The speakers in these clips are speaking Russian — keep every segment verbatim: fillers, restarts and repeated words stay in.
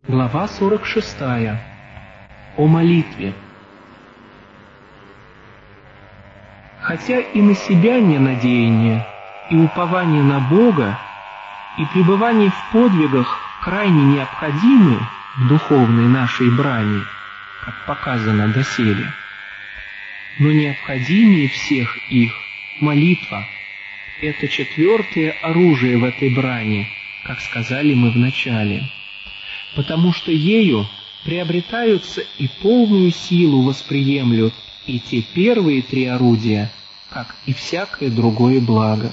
Глава сорок шестая. О молитве. Хотя и на себя не надеяние, и упование на Бога, и пребывание в подвигах крайне необходимы в духовной нашей брани, как показано доселе, но необходимее всех их молитва — это четвертое оружие в этой брани, как сказали мы в начале, потому что ею приобретаются и полную силу восприемлют и те первые три орудия, как и всякое другое благо.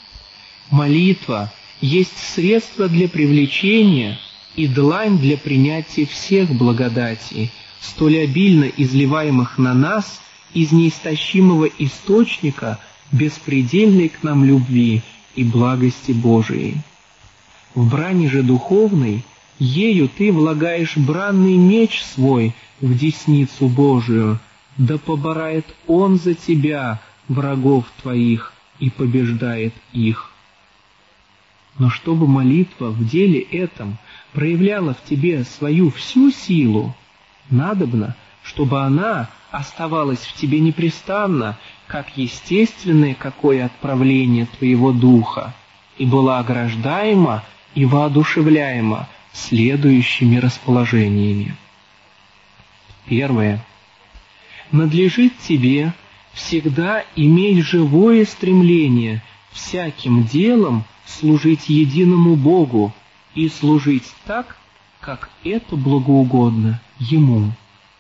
Молитва есть средство для привлечения и длань для принятия всех благодатей, столь обильно изливаемых на нас из неистощимого источника беспредельной к нам любви и благости Божией. В брани же духовной ею ты влагаешь бранный меч свой в десницу Божию, да поборает Он за тебя врагов твоих и побеждает их. Но чтобы молитва в деле этом проявляла в тебе свою всю силу, надобно, чтобы она оставалась в тебе непрестанно, как естественное какое отправление твоего духа, и была ограждаема и воодушевляема следующими расположениями. Первое. Надлежит тебе всегда иметь живое стремление всяким делом служить единому Богу и служить так, как это благоугодно Ему.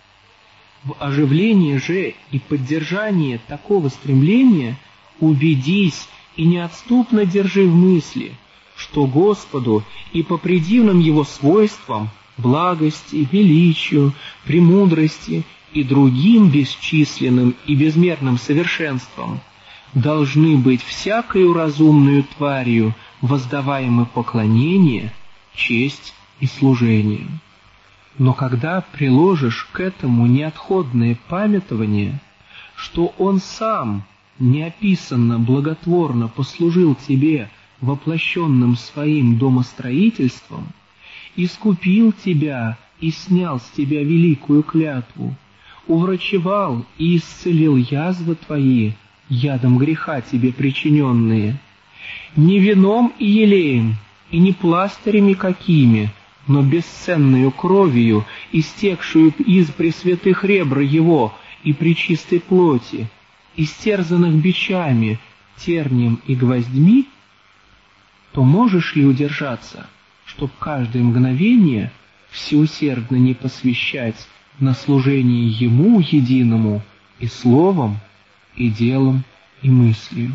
В оживлении же и поддержании такого стремления убедись и неотступно держи в мысли, что Господу и по предивным Его свойствам, благости, величию, премудрости и другим бесчисленным и безмерным совершенствам должны быть всякою разумную тварью воздаваемы поклонение, честь и служение. Но когда приложишь к этому неотходное памятование, что Он Сам неописанно благотворно послужил тебе воплощенным Своим домостроительством, искупил тебя и снял с тебя великую клятву, уврачевал и исцелил язвы твои, ядом греха тебе причиненные, не вином и елеем, и не пластырями какими, но бесценною кровью, истекшую из пресвятых ребр Его и пречистой плоти, истерзанных бичами, тернием и гвоздьми, то можешь ли удержаться, чтоб каждое мгновение всеусердно не посвящать на служение Ему единому и словом, и делом, и мыслью?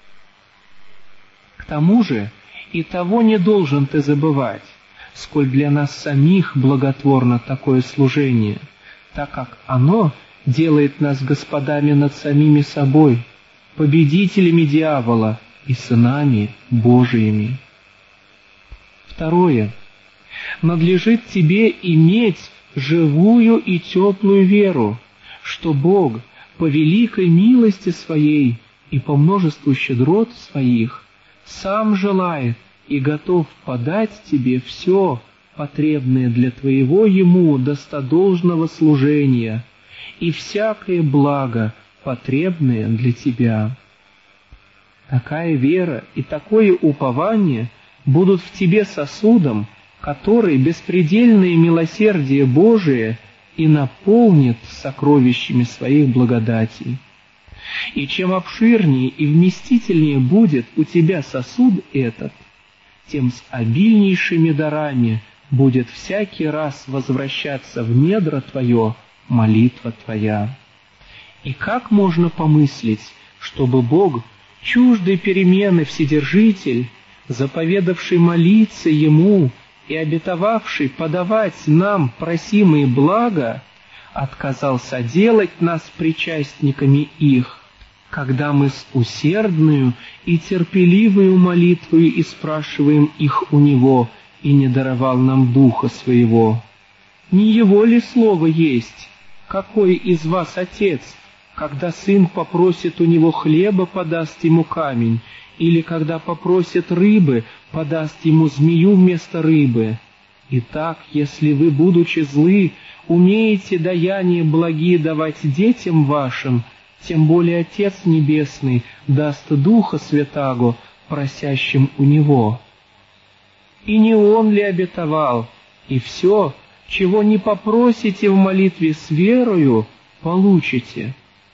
К тому же и того не должен ты забывать, сколь для нас самих благотворно такое служение, так как оно делает нас господами над самими собой, победителями дьявола и сынами Божиими. Второе. Надлежит тебе иметь живую и теплую веру, что Бог по великой милости Своей и по множеству щедрот Своих Сам желает и готов подать тебе все потребное для твоего Ему достодолжного служения и всякое благо, потребное для тебя. Такая вера и такое упование будут в тебе сосудом, который беспредельное милосердие Божие и наполнит сокровищами Своих благодатей. И чем обширнее и вместительнее будет у тебя сосуд этот, тем с обильнейшими дарами будет всякий раз возвращаться в недра твое молитва твоя. И как можно помыслить, чтобы Бог, чуждый перемены Вседержитель, заповедавший молиться Ему и обетовавший подавать нам просимые блага, отказался делать нас причастниками их, когда мы с усердную и терпеливою молитвою и спрашиваем их у Него, и не даровал нам Духа Своего? Не Его ли Слово есть? Какой из вас Отец, когда сын попросит у него хлеба, подаст ему камень, или когда попросит рыбы, подаст ему змею вместо рыбы? Итак, если вы, будучи злы, умеете даяния благие давать детям вашим, тем более Отец Небесный даст Духа Святаго просящим у Него. И не Он ли обетовал, и все, чего не попросите в молитве с верою, получите?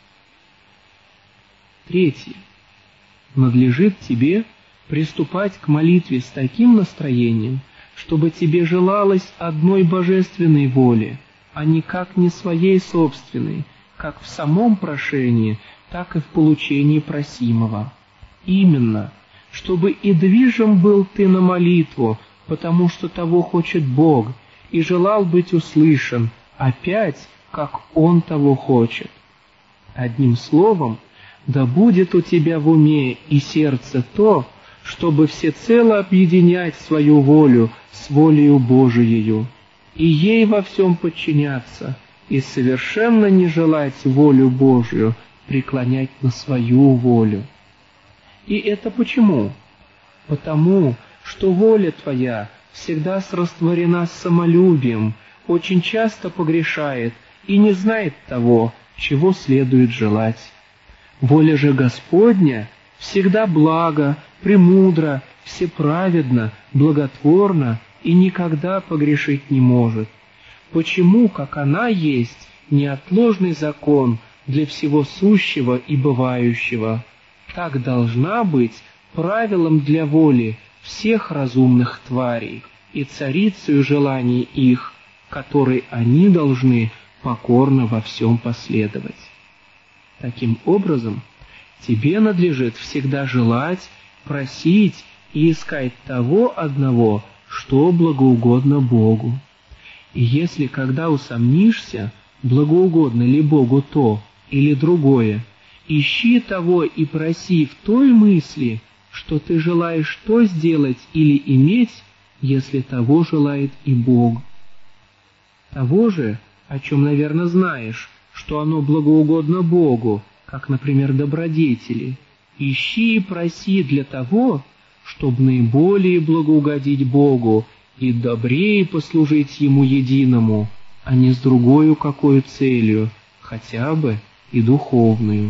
Третье. Надлежит тебе приступать к молитве с таким настроением, чтобы тебе желалось одной божественной воли, а никак не своей собственной, как в самом прошении, так и в получении просимого. Именно, чтобы и движим был ты на молитву, потому что того хочет Бог, и желал быть услышан, опять, как Он того хочет. Одним словом, да будет у тебя в уме и сердце то, чтобы всецело объединять свою волю с волею Божиею, и ей во всем подчиняться, и совершенно не желать волю Божию преклонять на свою волю. И это почему? Потому, что воля твоя всегда срастворена с самолюбием, очень часто погрешает и не знает того, чего следует желать. Воля же Господня всегда блага, премудра, всеправедна, благотворна и никогда погрешить не может. Почему, как она есть, неотложный закон для всего сущего и бывающего, так должна быть правилом для воли всех разумных тварей и царицею желаний их, которой они должны покорно во всем последовать. Таким образом, тебе надлежит всегда желать, просить и искать того одного, что благоугодно Богу. И если когда усомнишься, благоугодно ли Богу то или другое, ищи того и проси в той мысли, что ты желаешь то сделать или иметь, если того желает и Бог. Того же, о чем, наверное, знаешь, что оно благоугодно Богу, как, например, добродетели, ищи и проси для того, чтобы наиболее благоугодить Богу и добрее послужить Ему единому, а не с другою какой целью, хотя бы и духовную.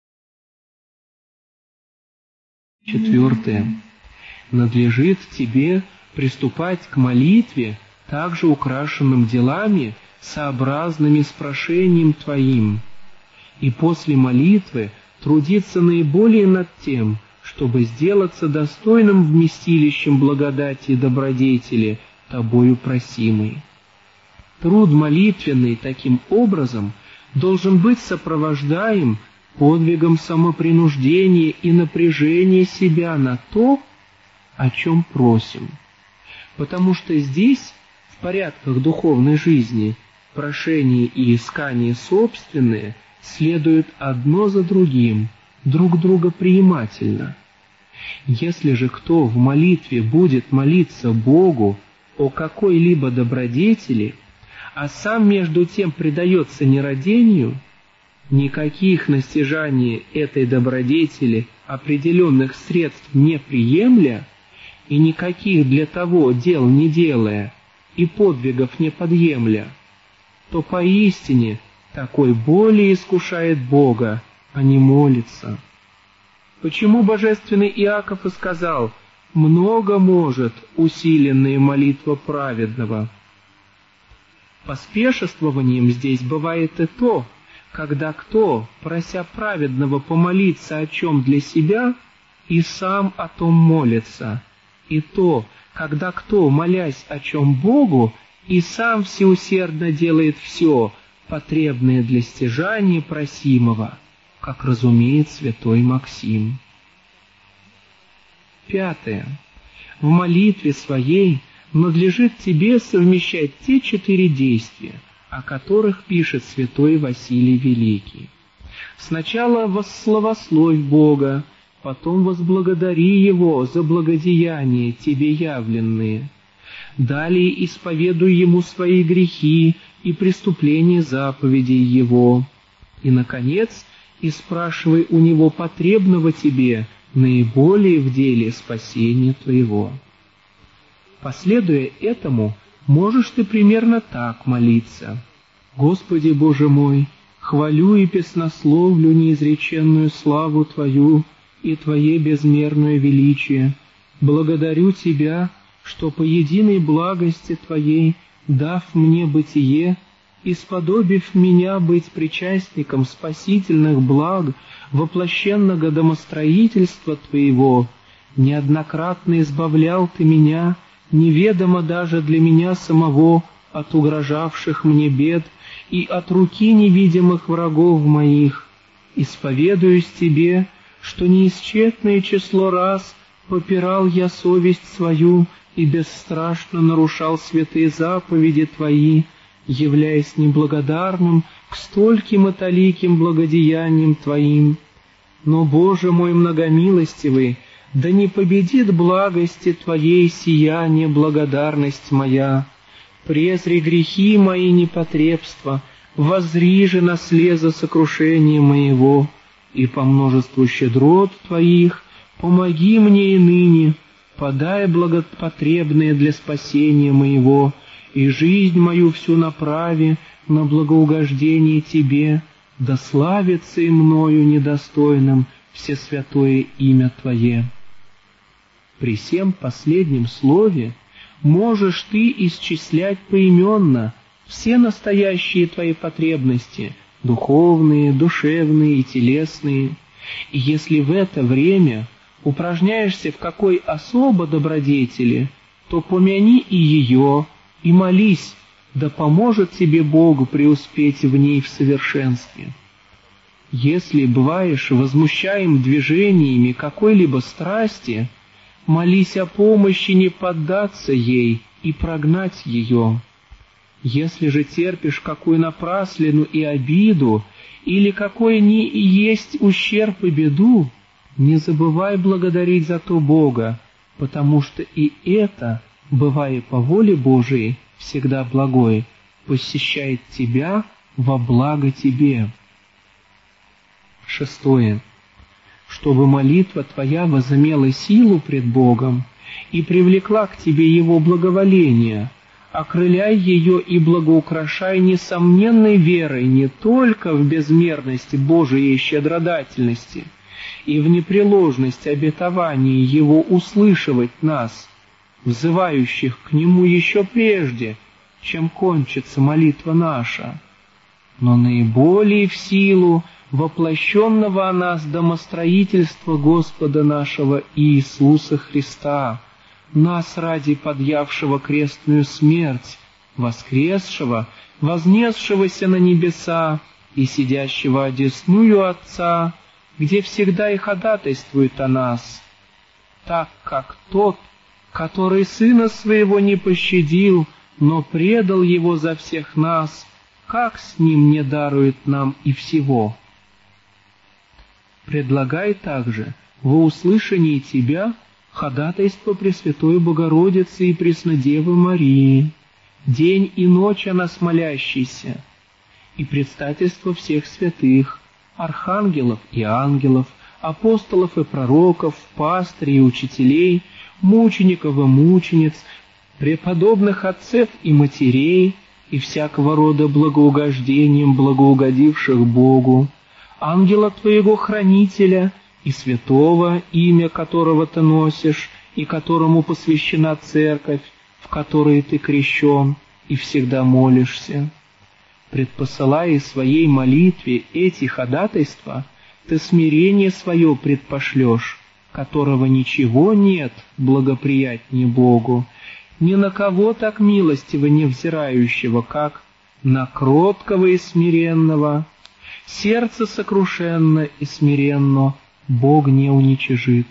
Четвертое. Надлежит тебе приступать к молитве, также украшенным делами, сообразными с прошением твоим, и после молитвы трудиться наиболее над тем, чтобы сделаться достойным вместилищем благодати и добродетели, тобою просимой. Труд молитвенный таким образом должен быть сопровождаем подвигом самопринуждения и напряжения себя на то, о чем просим, потому что здесь, в порядках духовной жизни, прошение и искание собственные следуют одно за другим, друг друга приимательно. Если же кто в молитве будет молиться Богу о какой-либо добродетели, а сам между тем предается нерадению, никаких на стяжание этой добродетели определенных средств не приемля и никаких для того дел не делая и подвигов не подъемля, то поистине такой более искушает Бога, а не молится. Почему божественный Иаков и сказал: «Много может усиленная молитва праведного»? Поспешествованием здесь бывает и то, когда кто, прося праведного помолиться о чем для себя, и сам о том молится, и то, когда кто, молясь о чем Богу, и сам всеусердно делает все, потребное для стяжания просимого, как разумеет святой Максим. Пятое. В молитве своей надлежит тебе совмещать те четыре действия, о которых пишет святой Василий Великий. Сначала восславословь Бога, потом возблагодари Его за благодеяния тебе явленные. Далее исповедуй Ему свои грехи и преступления заповедей Его. И, наконец, и спрашивай у Него потребного тебе наиболее в деле спасения твоего. Последуя этому, можешь ты примерно так молиться. «Господи Боже мой, хвалю и песнословлю неизреченную славу Твою и Твое безмерное величие. Благодарю Тебя, что по единой благости Твоей, дав мне бытие, и сподобив меня быть причастником спасительных благ воплощенного домостроительства Твоего, неоднократно избавлял Ты меня, неведомо даже для меня самого, от угрожавших мне бед и от руки невидимых врагов моих. Исповедуюсь Тебе, что неисчетное число раз попирал я совесть свою и бесстрашно нарушал святые заповеди Твои, являясь неблагодарным к стольким и таликим благодеяниям Твоим. Но, Боже мой многомилостивый, да не победит благости Твоей сияние благодарность моя. Презри грехи мои непотребства, воззри же на слезы сокрушения моего, и по множеству щедрот Твоих помоги мне и ныне, подай благопотребное для спасения моего, и жизнь мою всю направи на благоугождение Тебе, да славится и мною недостойным всесвятое имя Твое». При сем последнем слове можешь ты исчислять поименно все настоящие твои потребности, духовные, душевные и телесные, и если в это время упражняешься в какой особо добродетели, то помяни и ее, и молись, да поможет тебе Богу преуспеть в ней в совершенстве. Если бываешь возмущаем движениями какой-либо страсти, молись о помощи не поддаться ей и прогнать ее. Если же терпишь какую напраслину и обиду, или какой ни и есть ущерб и беду, не забывай благодарить за то Бога, потому что и это, бывая по воле Божией, всегда благое, посещает тебя во благо тебе. Шестое. Чтобы молитва твоя возымела силу пред Богом и привлекла к тебе Его благоволение, окрыляй ее и благоукрашай несомненной верой не только в безмерность Божией щедродательности и в непреложность обетования Его услышивать нас, взывающих к Нему еще прежде, чем кончится молитва наша, но наиболее в силу воплощенного о нас домостроительства Господа нашего Иисуса Христа, нас ради подъявшего крестную смерть, воскресшего, вознесшегося на небеса и сидящего одесную Отца, где всегда и ходатайствует о нас, так как тот, который Сына Своего не пощадил, но предал Его за всех нас, как с Ним не дарует нам и всего. Предлагай также во услышании Тебя ходатайство Пресвятой Богородицы и Преснодевы Марии, день и ночь о нас молящейся, и предстательство всех святых, архангелов и ангелов, апостолов и пророков, пастырей и учителей, мучеников и мучениц, преподобных отцев и матерей, и всякого рода благоугождением благоугодивших Богу, ангела Твоего хранителя и святого, имя которого Ты носишь, и которому посвящена церковь, в которой Ты крещен и всегда молишься. Предпосылая своей молитве эти ходатайства, Ты смирение свое предпошлешь, которого ничего нет благоприятнее Богу, ни на кого так милостиво не взирающего, как на кроткого и смиренного. Сердце сокрушенно и смиренно Бог не уничижит.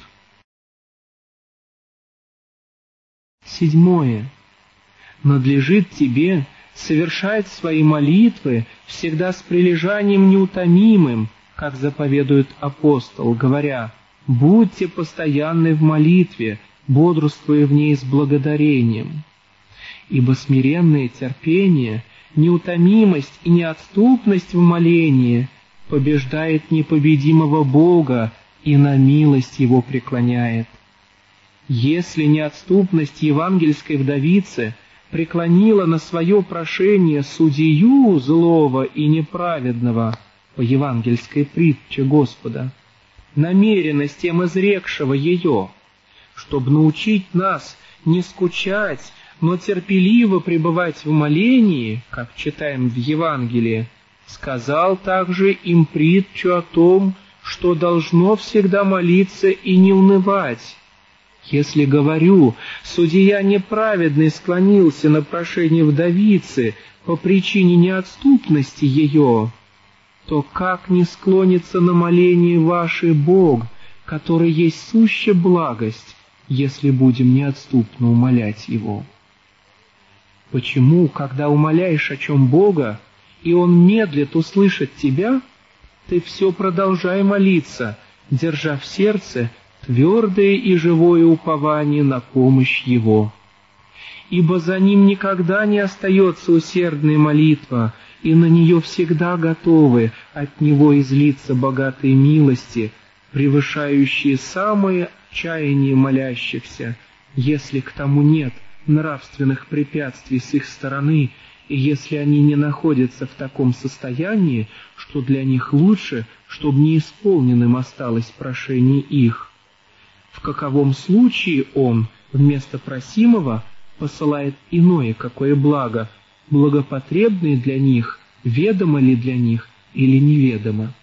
Седьмое. Надлежит тебе совершать свои молитвы всегда с прилежанием неутомимым, как заповедует апостол, говоря: «Будьте постоянны в молитве, бодрствуя в ней с благодарением». Ибо смиренное терпение, неутомимость и неотступность в молении побеждает непобедимого Бога и на милость Его преклоняет. Если неотступность евангельской вдовицы преклонила на свое прошение судью злого и неправедного, по евангельской притче Господа, намеренно с тем изрекшего ее, чтобы научить нас не скучать, но терпеливо пребывать в молении, как читаем в Евангелии, сказал также им притчу о том, что должно всегда молиться и не унывать. Если, говорю, судья неправедный склонился на прошение вдовицы по причине неотступности ее, то как не склонится на моление ваше Бог, который есть сущая благость, если будем неотступно умолять Его? Почему, когда умоляешь о чем Бога, и Он медлит услышать тебя, ты все продолжай молиться, держа в сердце твердое и живое упование на помощь Его? Ибо за Ним никогда не остается усердная молитва, и на нее всегда готовы от Него излиться богатые милости, превышающие самые чаяния молящихся, если к тому нет нравственных препятствий с их стороны, и если они не находятся в таком состоянии, что для них лучше, чтобы неисполненным осталось прошение их. В каковом случае Он вместо просимого посылает иное какое благо, благопотребное для них, ведомо ли для них или неведомо.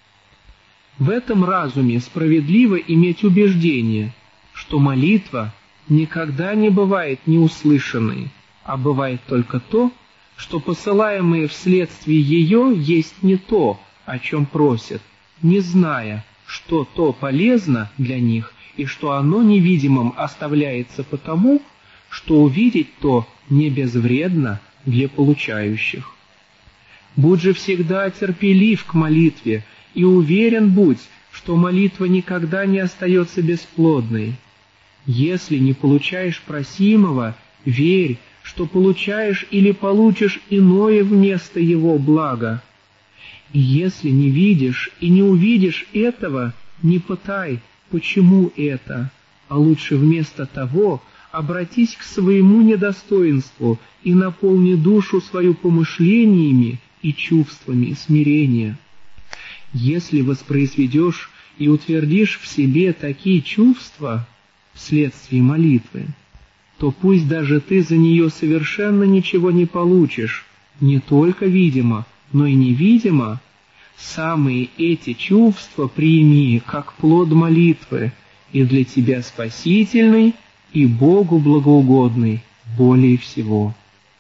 В этом разуме справедливо иметь убеждение, что молитва никогда не бывает неуслышанной, а бывает только то, что посылаемое вследствие ее есть не то, о чем просят, не зная, что то полезно для них и что оно невидимым оставляется потому, что увидеть то не безвредно для получающих. Будь же всегда терпелив к молитве и уверен будь, что молитва никогда не остается бесплодной. Если не получаешь просимого, верь, что получаешь или получишь иное вместо его блага. И если не видишь и не увидишь этого, не пытай, почему это, а лучше вместо того обратись к своему недостоинству и наполни душу свою помышлениями и чувствами смирения. Если воспроизведешь и утвердишь в себе такие чувства вследствие молитвы, то пусть даже ты за нее совершенно ничего не получишь, не только видимо, но и невидимо, самые эти чувства прими как плод молитвы, и для тебя спасительный, и Богу благоугодный более всего.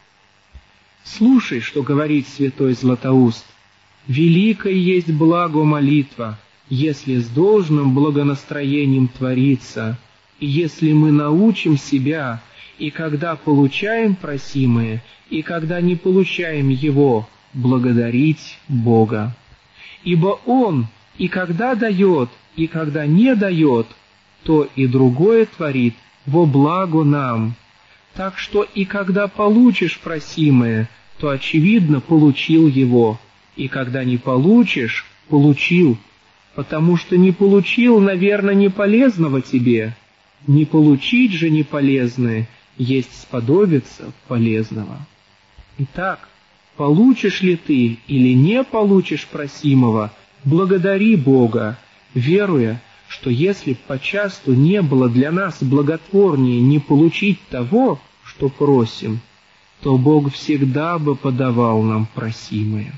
Слушай, что говорит святой Златоуст. Великое есть благо молитва, если с должным благонастроением творится, и если мы научим себя, и когда получаем просимое, и когда не получаем его, благодарить Бога. Ибо Он и когда дает, и когда не дает, то и другое творит во благо нам. Так что и когда получишь просимое, то, очевидно, получил его, и когда не получишь, получил, потому что не получил, наверное, не полезного тебе. Не получить же неполезное есть сподобиться полезного. Итак, получишь ли ты или не получишь просимого, благодари Бога, веруя, что если б почасту не было для нас благотворнее не получить того, что просим, то Бог всегда бы подавал нам просимое.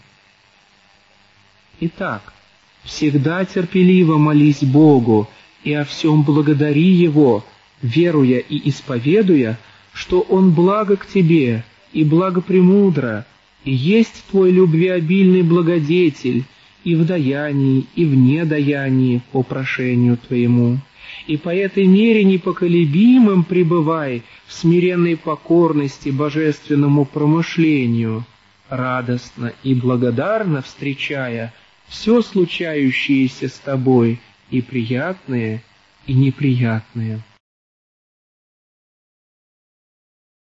Итак, всегда терпеливо молись Богу и о всем благодари Его, веруя и исповедуя, что Он благо к тебе и благо премудро, и есть твой любвеобильный благодетель и в даянии, и в недаянии по прошению твоему. И по этой мере непоколебимым пребывай в смиренной покорности божественному промышлению, радостно и благодарно встречая все случающееся с тобой, и приятное, и неприятное.